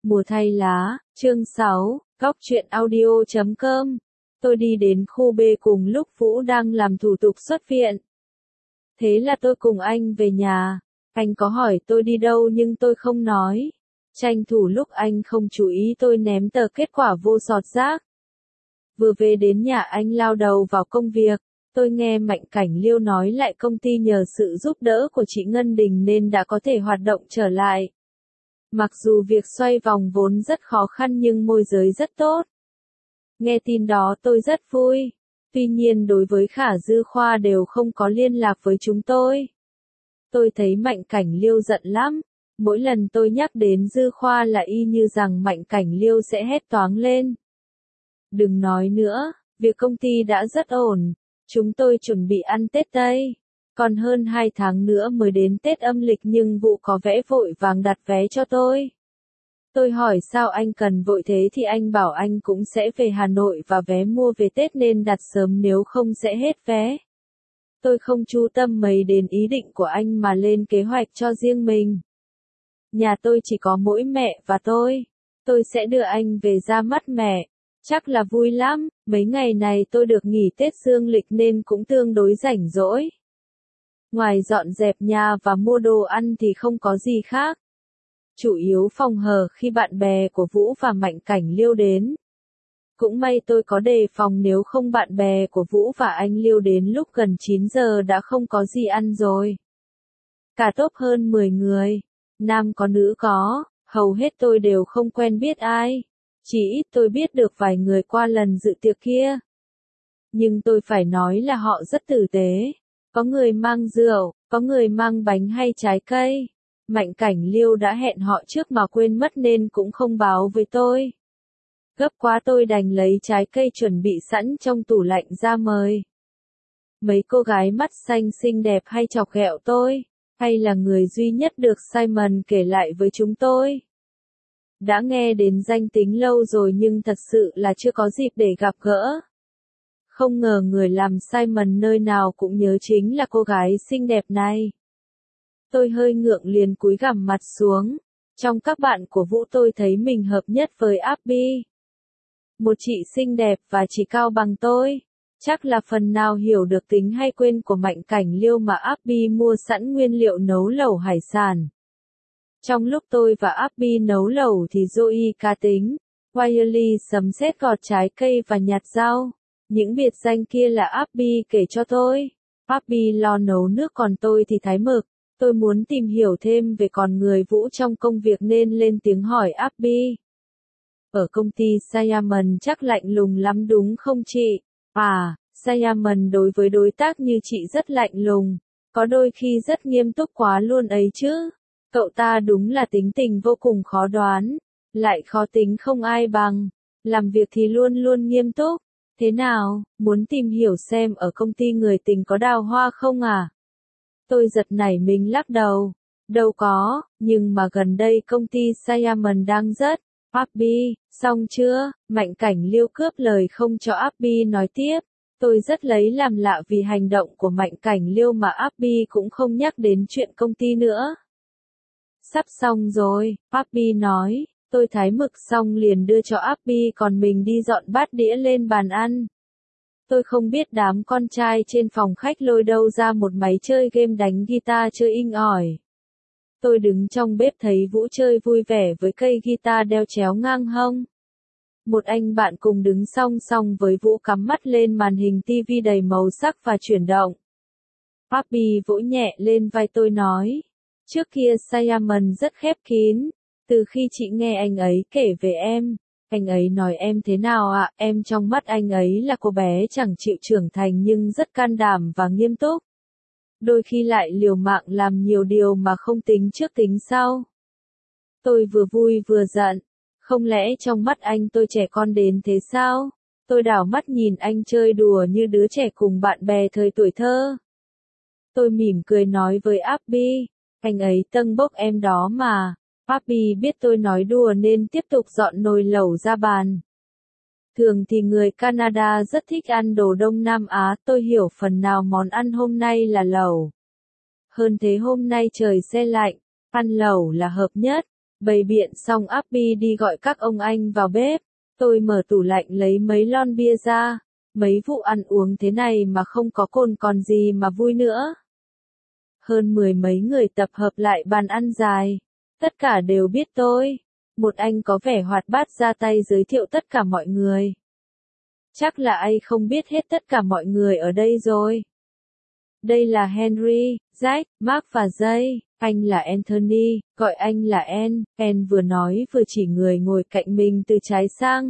Mùa thay lá, chương 6, Góc truyện audio.com. Tôi đi đến khu B cùng lúc Vũ đang làm thủ tục xuất viện. Thế là tôi cùng anh về nhà. Anh có hỏi tôi đi đâu nhưng tôi không nói. Tranh thủ lúc anh không chú ý tôi ném tờ kết quả vô sọt rác. Vừa về đến nhà anh lao đầu vào công việc. Tôi nghe Mạnh Cảnh Liêu nói lại công ty nhờ sự giúp đỡ của chị Ngân Đình nên đã có thể hoạt động trở lại. Mặc dù việc xoay vòng vốn rất khó khăn nhưng môi giới rất tốt. Nghe tin đó tôi rất vui. Tuy nhiên đối với Khả Dư Khoa đều không có liên lạc với chúng tôi. Tôi thấy Mạnh Cảnh Liêu giận lắm. Mỗi lần tôi nhắc đến Dư Khoa là y như rằng Mạnh Cảnh Liêu sẽ hét toáng lên. Đừng nói nữa, việc công ty đã rất ổn. Chúng tôi chuẩn bị ăn Tết Tây. Còn hơn 2 tháng nữa mới đến Tết âm lịch nhưng Vũ có vẻ vội vàng đặt vé cho tôi. Tôi hỏi sao anh cần vội thế thì anh bảo anh cũng sẽ về Hà Nội và vé mua về Tết nên đặt sớm nếu không sẽ hết vé. Tôi không chú tâm mấy đến ý định của anh mà lên kế hoạch cho riêng mình. Nhà tôi chỉ có mỗi mẹ và tôi sẽ đưa anh về ra mắt mẹ. Chắc là vui lắm, mấy ngày này tôi được nghỉ Tết dương lịch nên cũng tương đối rảnh rỗi. Ngoài dọn dẹp nhà và mua đồ ăn thì không có gì khác. Chủ yếu phòng hờ khi bạn bè của Vũ và Mạnh Cảnh Liêu đến. Cũng may tôi có đề phòng nếu không bạn bè của Vũ và anh Liêu đến lúc gần 9 giờ đã không có gì ăn rồi. Cả tốp hơn 10 người, nam có nữ có, hầu hết tôi đều không quen biết ai. Chỉ ít tôi biết được vài người qua lần dự tiệc kia. Nhưng tôi phải nói là họ rất tử tế. Có người mang rượu, có người mang bánh hay trái cây. Mạnh Cảnh Liêu đã hẹn họ trước mà quên mất nên cũng không báo với tôi. Gấp quá tôi đành lấy trái cây chuẩn bị sẵn trong tủ lạnh ra mời. Mấy cô gái mắt xanh xinh đẹp hay chọc ghẹo tôi, hay là người duy nhất được Simon kể lại với chúng tôi. Đã nghe đến danh tính lâu rồi nhưng thật sự là chưa có dịp để gặp gỡ. Không ngờ người làm Simon nơi nào cũng nhớ chính là cô gái xinh đẹp này. Tôi hơi ngượng liền cúi gằm mặt xuống. Trong các bạn của Vũ tôi thấy mình hợp nhất với Abby. Một chị xinh đẹp và chỉ cao bằng tôi. Chắc là phần nào hiểu được tính hay quên của Mạnh Cảnh Liêu mà Abby mua sẵn nguyên liệu nấu lẩu hải sản. Trong lúc tôi và Abby nấu lẩu thì Zoe cá tính, Wiley sấm sét gọt trái cây và nhặt rau. Những biệt danh kia là Abby kể cho tôi. Abby lo nấu nước còn tôi thì thái mực. Tôi muốn tìm hiểu thêm về con người Vũ trong công việc nên lên tiếng hỏi Abby. Ở công ty Simon chắc lạnh lùng lắm đúng không chị? À, Simon đối với đối tác như chị rất lạnh lùng. Có đôi khi rất nghiêm túc quá luôn ấy chứ. Cậu ta đúng là tính tình vô cùng khó đoán. Lại khó tính không ai bằng. Làm việc thì luôn luôn nghiêm túc. Thế nào, muốn tìm hiểu xem ở công ty người tình có đào hoa không à? Tôi giật nảy mình lắc đầu. Đâu có, nhưng mà gần đây công ty Simon đang rất. Abby, xong chưa? Mạnh Cảnh Liêu cướp lời không cho Abby nói tiếp. Tôi rất lấy làm lạ vì hành động của Mạnh Cảnh Liêu mà Abby cũng không nhắc đến chuyện công ty nữa. Sắp xong rồi, Abby nói. Tôi thái mực xong liền đưa cho Abby còn mình đi dọn bát đĩa lên bàn ăn. Tôi không biết đám con trai trên phòng khách lôi đâu ra một máy chơi game đánh guitar chơi inh ỏi. Tôi đứng trong bếp thấy Vũ chơi vui vẻ với cây guitar đeo chéo ngang hông. Một anh bạn cùng đứng song song với Vũ cắm mắt lên màn hình tivi đầy màu sắc và chuyển động. Abby vỗ nhẹ lên vai tôi nói. Trước kia Simon rất khép kín. Từ khi chị nghe anh ấy kể về em, anh ấy nói em thế nào ạ? Em trong mắt anh ấy là cô bé chẳng chịu trưởng thành nhưng rất can đảm và nghiêm túc. Đôi khi lại liều mạng làm nhiều điều mà không tính trước tính sau. Tôi vừa vui vừa giận. Không lẽ trong mắt anh tôi trẻ con đến thế sao? Tôi đảo mắt nhìn anh chơi đùa như đứa trẻ cùng bạn bè thời tuổi thơ. Tôi mỉm cười nói với Abby, anh ấy tâng bốc em đó mà. Abby biết tôi nói đùa nên tiếp tục dọn nồi lẩu ra bàn. Thường thì người Canada rất thích ăn đồ Đông Nam Á, tôi hiểu phần nào món ăn hôm nay là lẩu. Hơn thế hôm nay trời se lạnh, ăn lẩu là hợp nhất. Bày biện xong Abby đi gọi các ông anh vào bếp. Tôi mở tủ lạnh lấy mấy lon bia ra. Mấy vụ ăn uống thế này mà không có cồn còn gì mà vui nữa. Hơn 10 mấy người tập hợp lại bàn ăn dài. Tất cả đều biết tôi. Một anh có vẻ hoạt bát ra tay giới thiệu tất cả mọi người. Chắc là anh không biết hết tất cả mọi người ở đây rồi. Đây là Henry, Jack, Mark và Jay. Anh là Anthony, gọi anh là Ann. Ann vừa nói vừa chỉ người ngồi cạnh mình từ trái sang.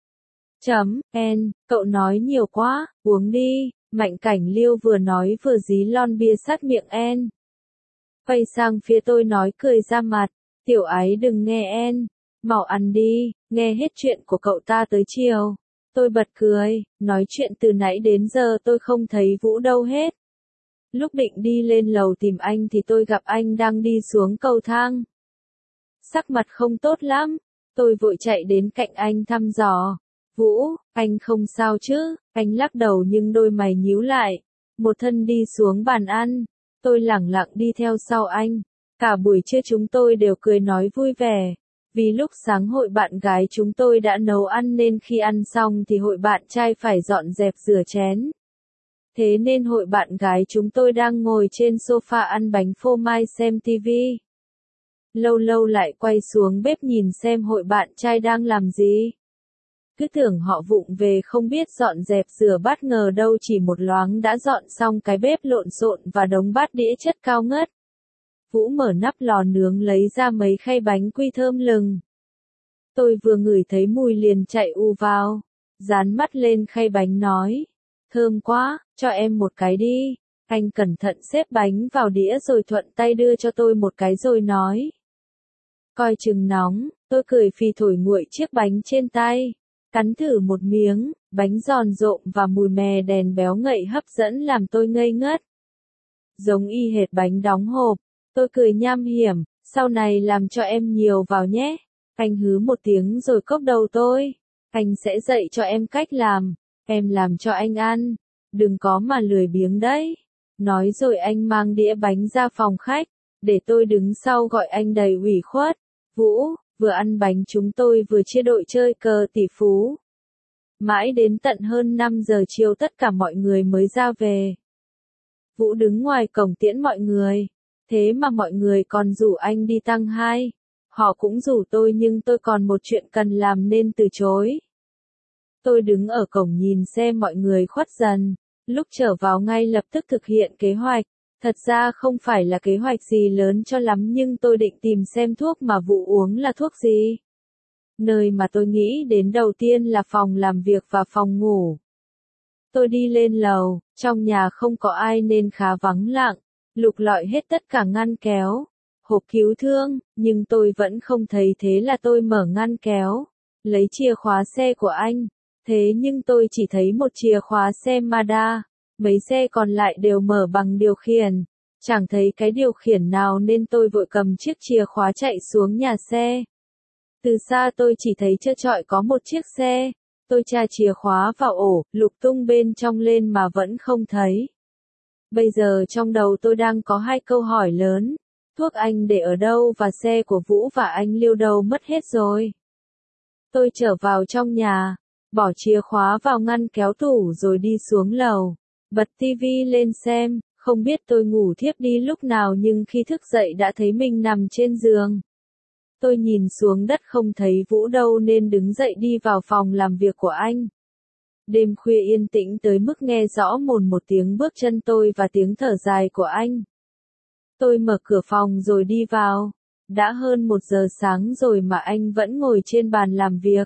Ann, cậu nói nhiều quá, uống đi. Mạnh Cảnh Liêu vừa nói vừa dí lon bia sát miệng Ann. Quay sang phía tôi nói cười ra mặt. Tiểu ái đừng nghe Ann. Mau ăn đi, nghe hết chuyện của cậu ta tới chiều. Tôi bật cười, nói chuyện từ nãy đến giờ tôi không thấy Vũ đâu hết. Lúc định đi lên lầu tìm anh thì tôi gặp anh đang đi xuống cầu thang. Sắc mặt không tốt lắm, tôi vội chạy đến cạnh anh thăm dò. Vũ, anh không sao chứ? Anh lắc đầu nhưng đôi mày nhíu lại. Một thân đi xuống bàn ăn, tôi lẳng lặng đi theo sau anh. Cả buổi trưa chúng tôi đều cười nói vui vẻ. Vì lúc sáng hội bạn gái chúng tôi đã nấu ăn nên khi ăn xong thì hội bạn trai phải dọn dẹp rửa chén. Thế nên hội bạn gái chúng tôi đang ngồi trên sofa ăn bánh phô mai xem tivi. Lâu lâu lại quay xuống bếp nhìn xem hội bạn trai đang làm gì. Cứ tưởng họ vụng về không biết dọn dẹp rửa bát, ngờ đâu chỉ một loáng đã dọn xong cái bếp lộn xộn và đống bát đĩa chất cao ngất. Vũ mở nắp lò nướng lấy ra mấy khay bánh quy thơm lừng. Tôi vừa ngửi thấy mùi liền chạy vào, dán mắt lên khay bánh nói. Thơm quá, cho em một cái đi. Anh cẩn thận xếp bánh vào đĩa rồi thuận tay đưa cho tôi một cái rồi nói. Coi chừng nóng, tôi cười phì thổi nguội chiếc bánh trên tay. Cắn thử một miếng, bánh giòn rộm và mùi mè đèn béo ngậy hấp dẫn làm tôi ngây ngất. Giống y hệt bánh đóng hộp, tôi cười nham hiểm, sau này làm cho em nhiều vào nhé. Anh hứ một tiếng rồi cốc đầu tôi. Anh sẽ dạy cho em cách làm, em làm cho anh ăn, đừng có mà lười biếng đấy. Nói rồi anh mang đĩa bánh ra phòng khách, để tôi đứng sau gọi anh đầy ủy khuất. Vũ, vừa ăn bánh chúng tôi vừa chia đội chơi cờ tỷ phú. Mãi đến tận hơn 5 giờ chiều tất cả mọi người mới ra về. Vũ đứng ngoài cổng tiễn mọi người, thế mà mọi người còn rủ anh đi tăng 2. Họ cũng rủ tôi nhưng tôi còn một chuyện cần làm nên từ chối. Tôi đứng ở cổng nhìn xem mọi người khuất dần, lúc trở vào ngay lập tức thực hiện kế hoạch. Thật ra không phải là kế hoạch gì lớn cho lắm nhưng tôi định tìm xem thuốc mà Vũ uống là thuốc gì. Nơi mà tôi nghĩ đến đầu tiên là phòng làm việc và phòng ngủ. Tôi đi lên lầu, trong nhà không có ai nên khá vắng lặng, lục lọi hết tất cả ngăn kéo, hộp cứu thương, nhưng tôi vẫn không thấy, thế là tôi mở ngăn kéo, lấy chìa khóa xe của anh. Thế nhưng tôi chỉ thấy một chìa khóa xe Mazda, mấy xe còn lại đều mở bằng điều khiển, chẳng thấy cái điều khiển nào nên tôi vội cầm chiếc chìa khóa chạy xuống nhà xe. Từ xa tôi chỉ thấy trơ trọi có một chiếc xe, tôi tra chìa khóa vào ổ, lục tung bên trong lên mà vẫn không thấy. Bây giờ trong đầu tôi đang có hai câu hỏi lớn, thuốc anh để ở đâu và xe của Vũ và anh Liêu đâu mất hết rồi. Tôi trở vào trong nhà, bỏ chìa khóa vào ngăn kéo tủ rồi đi xuống lầu, bật tivi lên xem, không biết tôi ngủ thiếp đi lúc nào nhưng khi thức dậy đã thấy mình nằm trên giường. Tôi nhìn xuống đất không thấy Vũ đâu nên đứng dậy đi vào phòng làm việc của anh. Đêm khuya yên tĩnh tới mức nghe rõ mồn một tiếng bước chân tôi và tiếng thở dài của anh. Tôi mở cửa phòng rồi đi vào. Đã hơn 1 giờ sáng rồi mà anh vẫn ngồi trên bàn làm việc.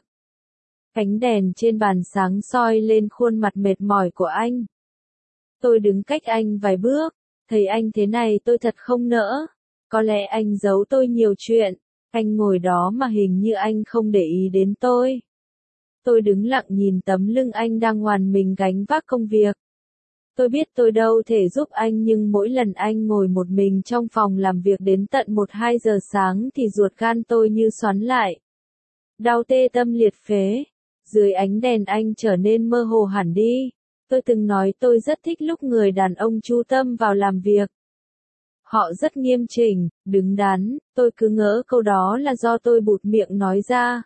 Ánh đèn trên bàn sáng soi lên khuôn mặt mệt mỏi của anh. Tôi đứng cách anh vài bước, thấy anh thế này tôi thật không nỡ. Có lẽ anh giấu tôi nhiều chuyện. Anh ngồi đó mà hình như anh không để ý đến tôi. Tôi đứng lặng nhìn tấm lưng anh đang oằn mình gánh vác công việc. Tôi biết tôi đâu thể giúp anh nhưng mỗi lần anh ngồi một mình trong phòng làm việc đến tận 1-2 giờ sáng thì ruột gan tôi như xoắn lại. Đau tê tâm liệt phế. Dưới ánh đèn anh trở nên mơ hồ hẳn đi. Tôi từng nói tôi rất thích lúc người đàn ông chú tâm vào làm việc. Họ rất nghiêm chỉnh, đứng đắn, tôi cứ ngỡ câu đó là do tôi bụt miệng nói ra.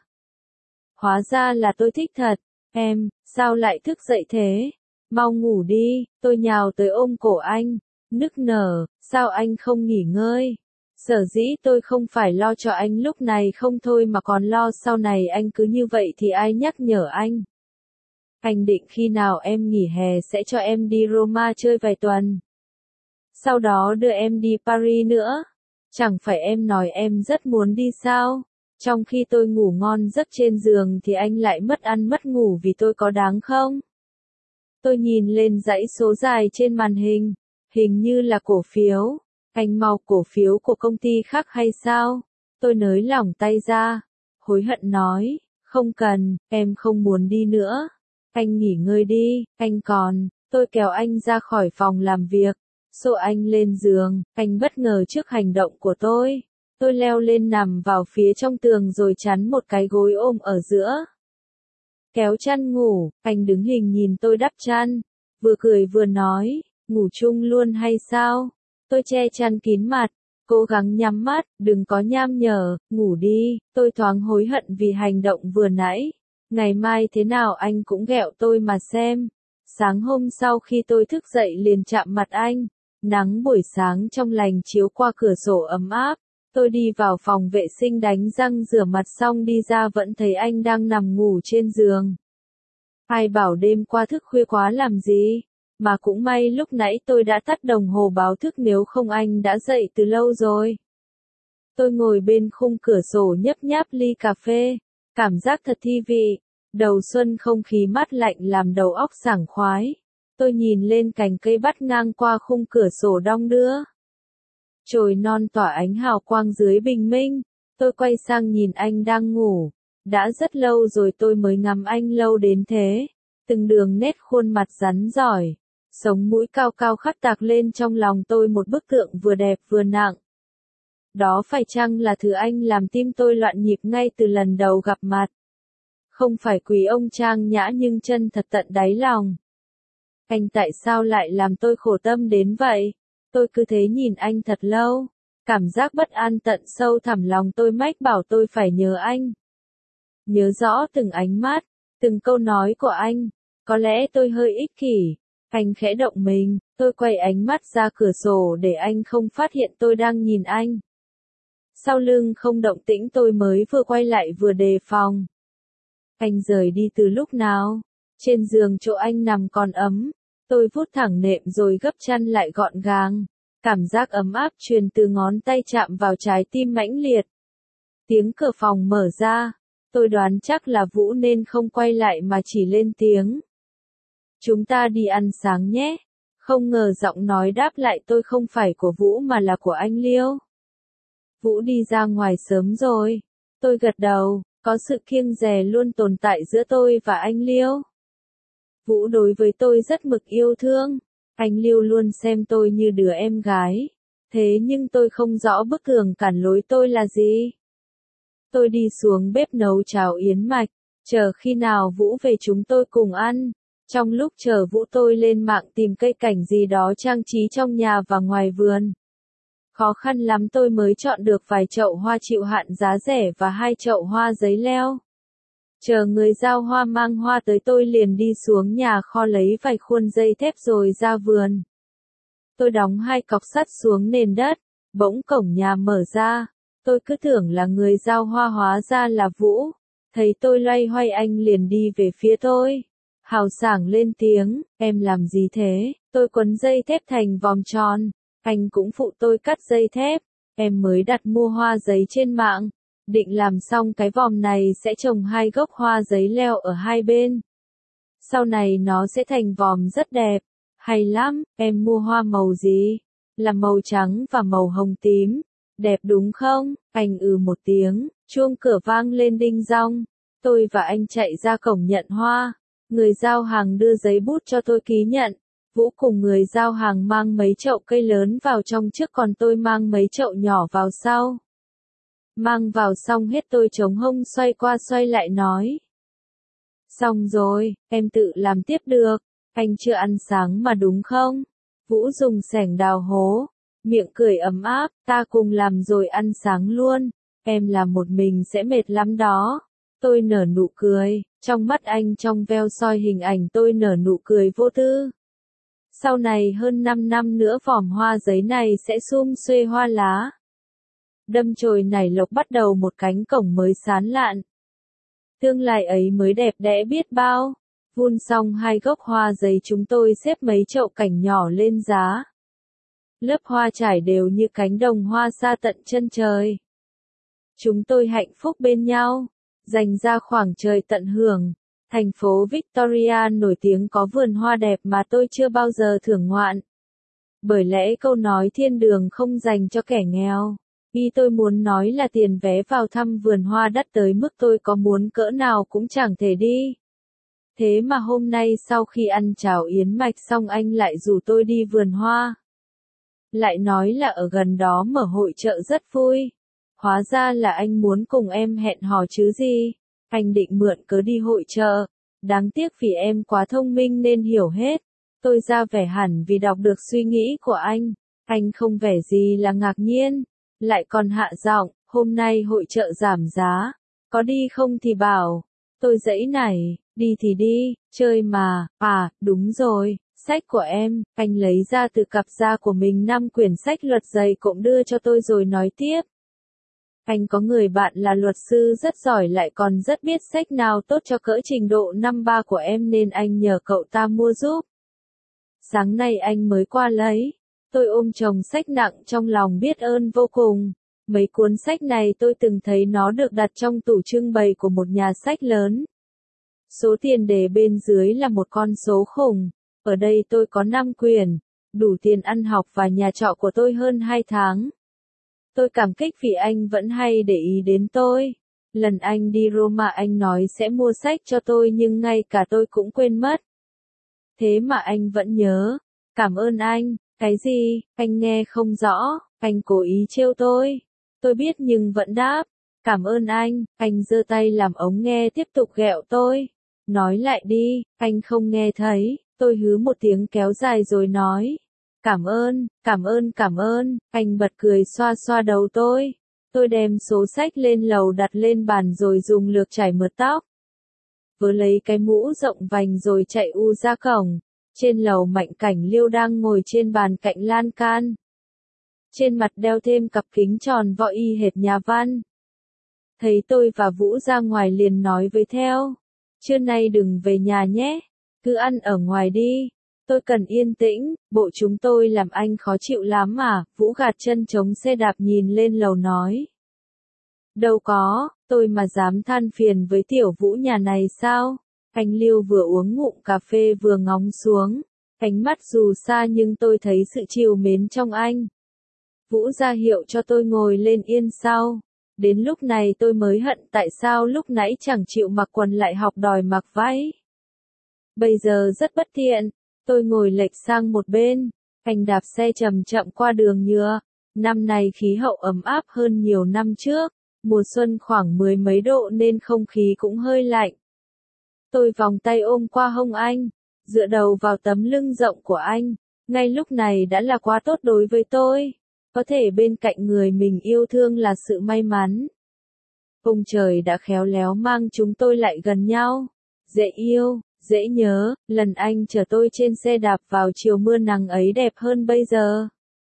Hóa ra là tôi thích thật. Em, sao lại thức dậy thế? Mau ngủ đi, tôi nhào tới ôm cổ anh, nức nở, sao anh không nghỉ ngơi? Sở dĩ tôi không phải lo cho anh lúc này không thôi mà còn lo sau này anh cứ như vậy thì ai nhắc nhở anh? Anh định khi nào em nghỉ hè sẽ cho em đi Roma chơi vài tuần. Sau đó đưa em đi Paris nữa. Chẳng phải em nói em rất muốn đi sao? Trong khi tôi ngủ ngon giấc trên giường thì anh lại mất ăn mất ngủ vì tôi có đáng không? Tôi nhìn lên dãy số dài trên màn hình. Hình như là cổ phiếu. Anh mau cổ phiếu của công ty khác hay sao? Tôi nới lỏng tay ra. Hối hận nói. Không cần, em không muốn đi nữa. Anh nghỉ ngơi đi, anh còn. Tôi kéo anh ra khỏi phòng làm việc. Xô anh lên giường, anh bất ngờ trước hành động của tôi. Tôi leo lên nằm vào phía trong tường rồi chắn một cái gối ôm ở giữa. Kéo chăn ngủ, anh đứng hình nhìn tôi đắp chăn. Vừa cười vừa nói, ngủ chung luôn hay sao? Tôi che chăn kín mặt, cố gắng nhắm mắt, đừng có nham nhở, ngủ đi. Tôi thoáng hối hận vì hành động vừa nãy. Ngày mai thế nào anh cũng ghẹo tôi mà xem. Sáng hôm sau khi tôi thức dậy liền chạm mặt anh. Nắng buổi sáng trong lành chiếu qua cửa sổ ấm áp. Tôi đi vào phòng vệ sinh đánh răng rửa mặt xong đi ra vẫn thấy anh đang nằm ngủ trên giường. Ai bảo đêm qua thức khuya quá làm gì? Mà cũng may lúc nãy tôi đã tắt đồng hồ báo thức nếu không anh đã dậy từ lâu rồi. Tôi ngồi bên khung cửa sổ nhấp nháp ly cà phê. Cảm giác thật thi vị. Đầu xuân không khí mát lạnh làm đầu óc sảng khoái. Tôi nhìn lên cành cây bắt ngang qua khung cửa sổ đong đưa. Chồi non tỏa ánh hào quang dưới bình minh. Tôi quay sang nhìn anh đang ngủ. Đã rất lâu rồi tôi mới ngắm anh lâu đến thế. Từng đường nét khuôn mặt rắn giỏi. Sống mũi cao cao khắc tạc lên trong lòng tôi một bức tượng vừa đẹp vừa nặng. Đó phải chăng là thứ anh làm tim tôi loạn nhịp ngay từ lần đầu gặp mặt? Không phải quý ông trang nhã nhưng chân thật tận đáy lòng. Anh tại sao lại làm tôi khổ tâm đến vậy? Tôi cứ thế nhìn anh thật lâu. Cảm giác bất an tận sâu thẳm lòng tôi mách bảo tôi phải nhớ anh. Nhớ rõ từng ánh mắt, từng câu nói của anh. Có lẽ tôi hơi ích kỷ. Anh khẽ động mình, tôi quay ánh mắt ra cửa sổ để anh không phát hiện tôi đang nhìn anh. Sau lưng không động tĩnh tôi mới vừa quay lại vừa đề phòng. Anh rời đi từ lúc nào? Trên giường chỗ anh nằm còn ấm. Tôi vuốt thẳng nệm rồi gấp chăn lại gọn gàng. Cảm giác ấm áp truyền từ ngón tay chạm vào trái tim mãnh liệt. Tiếng cửa phòng mở ra. Tôi đoán chắc là Vũ nên không quay lại mà chỉ lên tiếng. Chúng ta đi ăn sáng nhé. Không ngờ giọng nói đáp lại tôi không phải của Vũ mà là của anh Liêu. Vũ đi ra ngoài sớm rồi. Tôi gật đầu, có sự kiêng dè luôn tồn tại giữa tôi và anh Liêu. Vũ đối với tôi rất mực yêu thương. Anh Liêu luôn xem tôi như đứa em gái. Thế nhưng tôi không rõ bức tường cản lối tôi là gì. Tôi đi xuống bếp nấu cháo yến mạch. Chờ khi nào Vũ về chúng tôi cùng ăn. Trong lúc chờ Vũ tôi lên mạng tìm cây cảnh gì đó trang trí trong nhà và ngoài vườn. Khó khăn lắm tôi mới chọn được vài chậu hoa chịu hạn giá rẻ và 2 chậu hoa giấy leo. Chờ người giao hoa mang hoa tới tôi liền đi xuống nhà kho lấy vài khuôn dây thép rồi ra vườn. Tôi đóng 2 cọc sắt xuống nền đất, bỗng cổng nhà mở ra. Tôi cứ tưởng là người giao hoa hóa ra là Vũ. Thấy tôi loay hoay anh liền đi về phía tôi. Hào sảng lên tiếng, em làm gì thế? Tôi quấn dây thép thành vòng tròn. Anh cũng phụ tôi cắt dây thép. Em mới đặt mua hoa giấy trên mạng. Định làm xong cái vòng này sẽ trồng 2 gốc hoa giấy leo ở hai bên. Sau này nó sẽ thành vòng rất đẹp. Hay lắm, em mua hoa màu gì? Là màu trắng và màu hồng tím. Đẹp đúng không? Anh một tiếng, chuông cửa vang lên đinh dong. Tôi và anh chạy ra cổng nhận hoa. Người giao hàng đưa giấy bút cho tôi ký nhận. Vũ cùng người giao hàng mang mấy chậu cây lớn vào trong trước còn tôi mang mấy chậu nhỏ vào sau. Mang vào xong hết tôi chống hông xoay qua xoay lại nói. Xong rồi, em tự làm tiếp được. Anh chưa ăn sáng mà đúng không? Vũ dùng xẻng đào hố. miệng cười ấm áp, ta cùng làm rồi ăn sáng luôn, em làm một mình sẽ mệt lắm đó. Tôi nở nụ cười, trong mắt anh trong veo soi hình ảnh tôi nở nụ cười vô tư. Sau này hơn 5 năm nữa vòm hoa giấy này sẽ sum xuê hoa lá. Đâm chồi nảy lộc bắt đầu một cánh cổng mới sán lạn. Tương lai ấy mới đẹp đẽ biết bao. Vun xong 2 gốc hoa giấy chúng tôi xếp mấy chậu cảnh nhỏ lên giá. Lớp hoa trải đều như cánh đồng hoa xa tận chân trời. Chúng tôi hạnh phúc bên nhau, dành ra khoảng trời tận hưởng. Thành phố Victoria nổi tiếng có vườn hoa đẹp mà tôi chưa bao giờ thưởng ngoạn. Bởi lẽ câu nói thiên đường không dành cho kẻ nghèo. Ý tôi muốn nói là tiền vé vào thăm vườn hoa đắt tới mức tôi có muốn cỡ nào cũng chẳng thể đi. Thế mà hôm nay sau khi ăn cháo yến mạch xong anh lại rủ tôi đi vườn hoa. Lại nói là ở gần đó mở hội chợ rất vui. Hóa ra là anh muốn cùng em hẹn hò chứ gì. Anh định mượn cớ đi hội chợ. Đáng tiếc vì em quá thông minh nên hiểu hết. Tôi ra vẻ hẳn vì đọc được suy nghĩ của anh. Anh không vẻ gì là ngạc nhiên. Lại còn hạ giọng, hôm nay hội chợ giảm giá. Có đi không thì bảo. Tôi giãy nảy, đi thì đi, chơi mà. À, đúng rồi, sách của em. Anh lấy ra từ cặp da của mình 5 quyển sách luật dày cũng đưa cho tôi rồi nói tiếp. Anh có người bạn là luật sư rất giỏi lại còn rất biết sách nào tốt cho cỡ trình độ năm 3 của em nên anh nhờ cậu ta mua giúp. Sáng nay anh mới qua lấy. Tôi ôm chồng sách nặng trong lòng biết ơn vô cùng. Mấy cuốn sách này tôi từng thấy nó được đặt trong tủ trưng bày của một nhà sách lớn. Số tiền để bên dưới là một con số khủng. Ở đây tôi có 5 quyển, đủ tiền ăn học và nhà trọ của tôi hơn 2 tháng. Tôi cảm kích vì anh vẫn hay để ý đến tôi. Lần anh đi Roma anh nói sẽ mua sách cho tôi nhưng ngay cả tôi cũng quên mất. Thế mà anh vẫn nhớ. Cảm ơn anh. Cái gì? Anh nghe không rõ. Anh cố ý trêu tôi. Tôi biết nhưng vẫn đáp. Cảm ơn anh giơ tay làm ống nghe tiếp tục ghẹo tôi. Nói lại đi, anh không nghe thấy. Tôi hứ một tiếng kéo dài rồi nói. Cảm ơn, anh bật cười xoa xoa đầu tôi. Tôi đem số sách lên lầu đặt lên bàn rồi dùng lược chải mượt tóc. Vớ lấy cái mũ rộng vành rồi chạy ra cổng. Trên lầu Mạnh Cảnh Liêu đang ngồi trên bàn cạnh lan can. Trên mặt đeo thêm cặp kính tròn vo y hệt nhà văn. Thấy tôi và Vũ ra ngoài liền nói với theo. Trưa nay đừng về nhà nhé. Cứ ăn ở ngoài đi. Tôi cần yên tĩnh, bộ chúng tôi làm anh khó chịu lắm mà. Vũ gạt chân chống xe đạp nhìn lên lầu nói. Đâu có, tôi mà dám than phiền với tiểu Vũ nhà này sao? Anh Liêu vừa uống ngụm cà phê vừa ngóng xuống. Ánh mắt dù xa nhưng tôi thấy sự trìu mến trong anh. Vũ ra hiệu cho tôi ngồi lên yên sau. Đến lúc này tôi mới hận tại sao lúc nãy chẳng chịu mặc quần lại học đòi mặc váy. Bây giờ rất bất tiện. Tôi ngồi lệch sang một bên. Anh đạp xe chậm chậm qua đường nhựa. Năm nay khí hậu ấm áp hơn nhiều năm trước. Mùa xuân khoảng 10 mấy độ nên không khí cũng hơi lạnh. Tôi vòng tay ôm qua hông anh. Dựa đầu vào tấm lưng rộng của anh. Ngay lúc này đã là quá tốt đối với tôi. Có thể bên cạnh người mình yêu thương là sự may mắn. Ông trời đã khéo léo mang chúng tôi lại gần nhau. Dễ yêu, dễ nhớ, lần anh chở tôi trên xe đạp vào chiều mưa nắng ấy đẹp hơn bây giờ.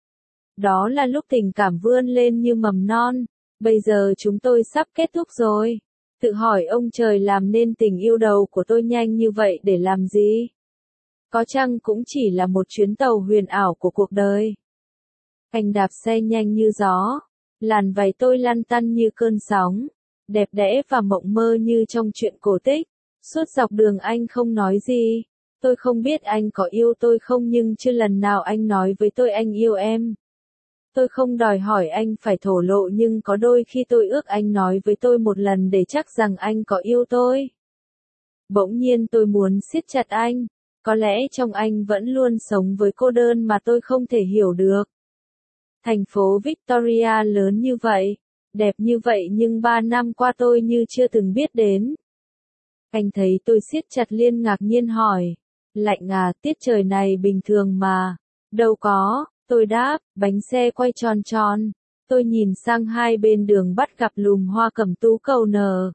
Đó là lúc tình cảm vươn lên như mầm non. Bây giờ chúng tôi sắp kết thúc rồi. Tự hỏi ông trời làm nên tình yêu đầu của tôi nhanh như vậy để làm gì? Có chăng cũng chỉ là một chuyến tàu huyền ảo của cuộc đời. Anh đạp xe nhanh như gió. Làn váy tôi lăn tăn như cơn sóng. Đẹp đẽ và mộng mơ như trong truyện cổ tích. Suốt dọc đường anh không nói gì. Tôi không biết anh có yêu tôi không nhưng chưa lần nào anh nói với tôi anh yêu em. Tôi không đòi hỏi anh phải thổ lộ nhưng có đôi khi tôi ước anh nói với tôi một lần để chắc rằng anh có yêu tôi. Bỗng nhiên tôi muốn siết chặt anh. Có lẽ trong anh vẫn luôn sống với cô đơn mà tôi không thể hiểu được. Thành phố Victoria lớn như vậy, đẹp như vậy nhưng 3 năm qua tôi như chưa từng biết đến. Anh thấy tôi siết chặt liên ngạc nhiên hỏi. Lạnh à, tiết trời này bình thường mà. Đâu có, Tôi đáp, bánh xe quay tròn tròn. Tôi nhìn sang hai bên đường bắt gặp lùm hoa cẩm tú cầu nở.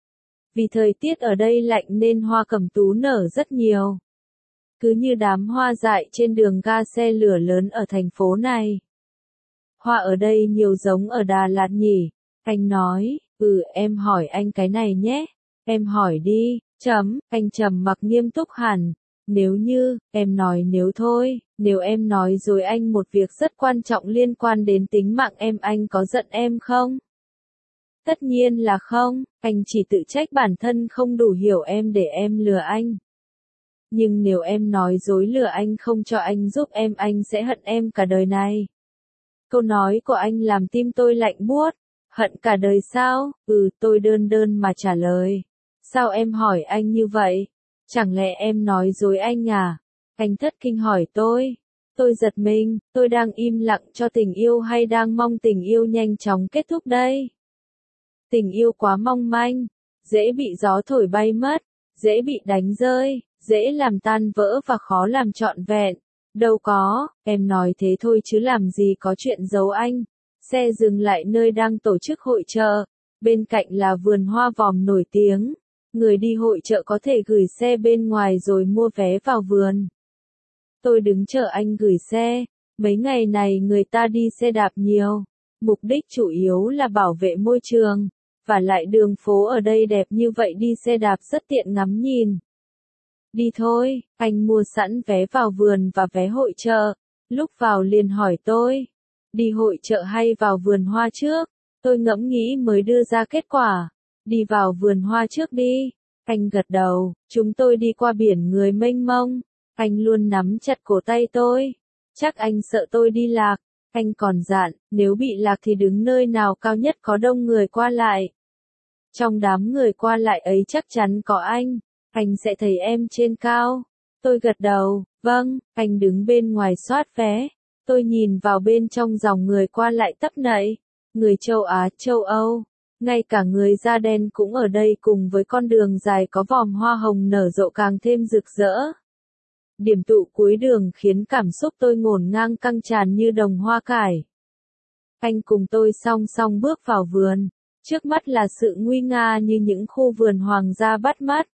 Vì thời tiết ở đây lạnh nên hoa cẩm tú nở rất nhiều. Cứ như đám hoa dại trên đường ga xe lửa lớn ở thành phố này. Hoa ở đây nhiều giống ở Đà Lạt nhỉ? Anh nói, em hỏi anh cái này nhé. Em hỏi đi, anh trầm mặc nghiêm túc hẳn. Nếu như, em nói nếu thôi, nếu em nói dối anh một việc rất quan trọng liên quan đến tính mạng em, anh có giận em không? Tất nhiên là không, anh chỉ tự trách bản thân không đủ hiểu em để em lừa anh. Nhưng nếu em nói dối lừa anh không cho anh giúp em, anh sẽ hận em cả đời này. Câu nói của anh làm tim tôi lạnh buốt. Hận cả đời sao? Tôi đơn mà trả lời. Sao em hỏi anh như vậy? Chẳng lẽ em nói dối anh à? Anh thất kinh hỏi tôi. Tôi giật mình, tôi đang im lặng cho tình yêu hay đang mong tình yêu nhanh chóng kết thúc đây? Tình yêu quá mong manh, dễ bị gió thổi bay mất, dễ bị đánh rơi, dễ làm tan vỡ và khó làm trọn vẹn. Đâu có, em nói thế thôi chứ làm gì có chuyện giấu anh. Xe dừng lại nơi đang tổ chức hội chợ, bên cạnh là vườn hoa vòm nổi tiếng. Người đi hội chợ có thể gửi xe bên ngoài rồi mua vé vào vườn. Tôi đứng chờ anh gửi xe, mấy ngày này người ta đi xe đạp nhiều, mục đích chủ yếu là bảo vệ môi trường, và lại đường phố ở đây đẹp như vậy đi xe đạp rất tiện ngắm nhìn. Đi thôi, anh mua sẵn vé vào vườn và vé hội chợ, lúc vào liền hỏi tôi, đi hội chợ hay vào vườn hoa trước? Tôi ngẫm nghĩ mới đưa ra kết quả. Đi vào vườn hoa trước đi. Anh gật đầu, chúng tôi đi qua biển người mênh mông. Anh luôn nắm chặt cổ tay tôi. Chắc anh sợ tôi đi lạc. Anh còn dặn, nếu bị lạc thì đứng nơi nào cao nhất có đông người qua lại. Trong đám người qua lại ấy chắc chắn có anh sẽ thấy em trên cao. Tôi gật đầu, vâng, anh đứng bên ngoài soát vé. Tôi nhìn vào bên trong dòng người qua lại tấp nập, người châu Á, châu Âu. Ngay cả người da đen cũng ở đây cùng với con đường dài có vòm hoa hồng nở rộ càng thêm rực rỡ. Điểm tụ cuối đường khiến cảm xúc tôi ngổn ngang căng tràn như đồng hoa cải. Anh cùng tôi song song bước vào vườn. Trước mắt là sự nguy nga như những khu vườn hoàng gia bắt mắt.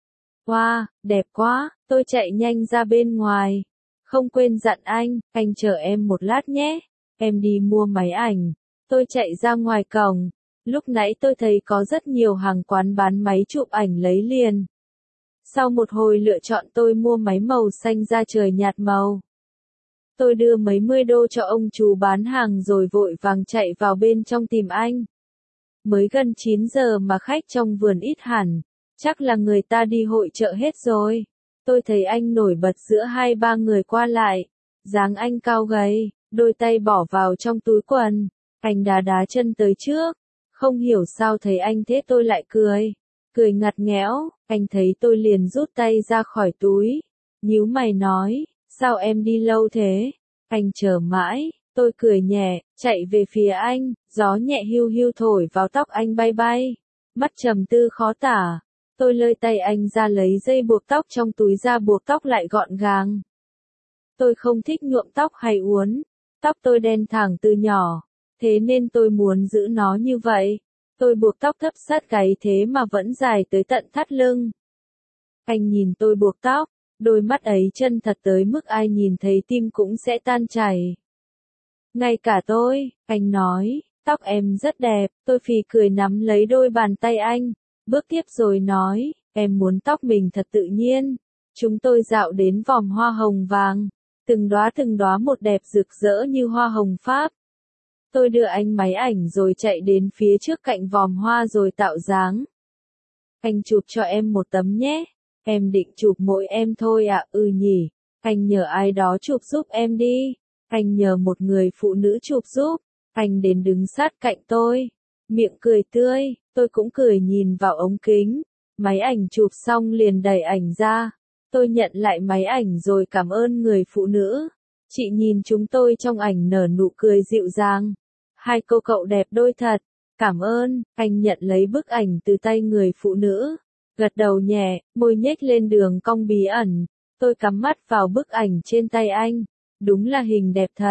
Wow, đẹp quá, tôi chạy nhanh ra bên ngoài. Không quên dặn anh chờ em một lát nhé. Em đi mua máy ảnh. Tôi chạy ra ngoài cổng. Lúc nãy tôi thấy có rất nhiều hàng quán bán máy chụp ảnh lấy liền. Sau một hồi lựa chọn tôi mua máy màu xanh da trời nhạt màu. Tôi đưa mấy mươi đô cho ông chú bán hàng rồi vội vàng chạy vào bên trong tìm anh. Mới gần 9 giờ mà khách trong vườn ít hẳn. Chắc là người ta đi hội chợ hết rồi. Tôi thấy anh nổi bật giữa hai ba người qua lại. Dáng anh cao gầy, đôi tay bỏ vào trong túi quần. Anh đá đá chân tới trước. Không hiểu sao thấy anh thế tôi lại cười. Cười ngặt nghẽo, anh thấy tôi liền rút tay ra khỏi túi. Nhíu mày nói, sao em đi lâu thế? Anh chờ mãi, tôi cười nhẹ, chạy về phía anh, gió nhẹ hiu hiu thổi vào tóc anh bay bay. Mắt trầm tư khó tả. Tôi lơi tay anh ra lấy dây buộc tóc trong túi ra buộc tóc lại gọn gàng. Tôi không thích nhuộm tóc hay uốn. Tóc tôi đen thẳng từ nhỏ. Thế nên tôi muốn giữ nó như vậy. Tôi buộc tóc thấp sát gáy thế mà vẫn dài tới tận thắt lưng. Anh nhìn tôi buộc tóc, đôi mắt ấy chân thật tới mức ai nhìn thấy tim cũng sẽ tan chảy. Ngay cả tôi, anh nói, tóc em rất đẹp, tôi phì cười nắm lấy đôi bàn tay anh, bước tiếp rồi nói, em muốn tóc mình thật tự nhiên. Chúng tôi dạo đến vòm hoa hồng vàng, từng đóa một đẹp rực rỡ như hoa hồng Pháp. Tôi đưa anh máy ảnh rồi chạy đến phía trước cạnh vòm hoa rồi tạo dáng. Anh chụp cho em một tấm nhé. Em định chụp mỗi em thôi ạ, nhỉ. Anh nhờ ai đó chụp giúp em đi. Anh nhờ một người phụ nữ chụp giúp. Anh đến đứng sát cạnh tôi. Miệng cười tươi, tôi cũng cười nhìn vào ống kính. Máy ảnh chụp xong liền đẩy ảnh ra. Tôi nhận lại máy ảnh rồi cảm ơn người phụ nữ. Chị nhìn chúng tôi trong ảnh nở nụ cười dịu dàng. Hai cô cậu đẹp đôi thật. Cảm ơn, anh nhận lấy bức ảnh từ tay người phụ nữ. Gật đầu nhẹ, môi nhếch lên đường cong bí ẩn. Tôi cắm mắt vào bức ảnh trên tay anh. Đúng là hình đẹp thật.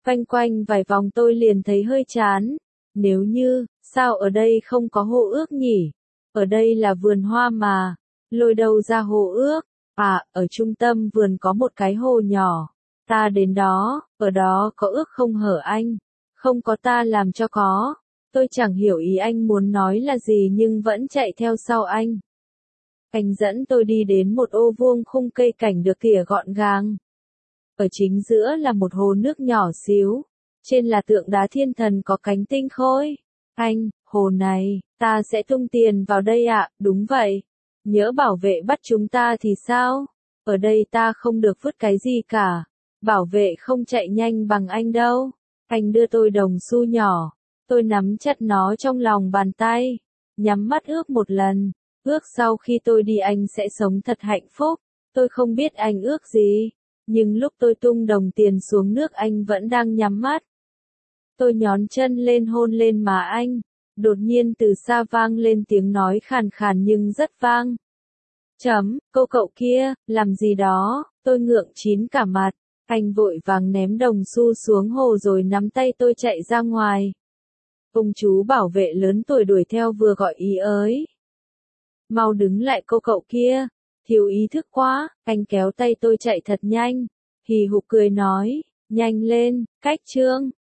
Quanh quanh vài vòng tôi liền thấy hơi chán. Nếu như, sao ở đây không có hồ ước nhỉ? Ở đây là vườn hoa mà. Lôi đâu ra hồ ước? À, ở trung tâm vườn có một cái hồ nhỏ. Ta đến đó, ở đó có ước không hở anh? Không có ta làm cho có. Tôi chẳng hiểu ý anh muốn nói là gì nhưng vẫn chạy theo sau anh. Anh dẫn tôi đi đến một ô vuông khung cây cảnh được tỉa gọn gàng. Ở chính giữa là một hồ nước nhỏ xíu. Trên là tượng đá thiên thần có cánh tinh khôi. Anh, hồ này, ta sẽ tung tiền vào đây ạ, đúng vậy. Nhỡ bảo vệ bắt chúng ta thì sao? Ở đây ta không được vứt cái gì cả. Bảo vệ không chạy nhanh bằng anh đâu. Anh đưa tôi đồng xu nhỏ. Tôi nắm chặt nó trong lòng bàn tay. Nhắm mắt ước một lần. Ước sau khi tôi đi anh sẽ sống thật hạnh phúc. Tôi không biết anh ước gì. Nhưng lúc tôi tung đồng tiền xuống nước anh vẫn đang nhắm mắt. Tôi nhón chân lên hôn lên má anh. Đột nhiên từ xa vang lên tiếng nói khàn khàn nhưng rất vang. Cô cậu kia, làm gì đó, tôi ngượng chín cả mặt. Anh vội vàng ném đồng xu xuống hồ rồi nắm tay tôi chạy ra ngoài. Ông chú bảo vệ lớn tuổi đuổi theo vừa gọi ý ới. Mau đứng lại cô cậu kia, thiếu ý thức quá, anh kéo tay tôi chạy thật nhanh. Hì hục cười nói, nhanh lên, cách trương.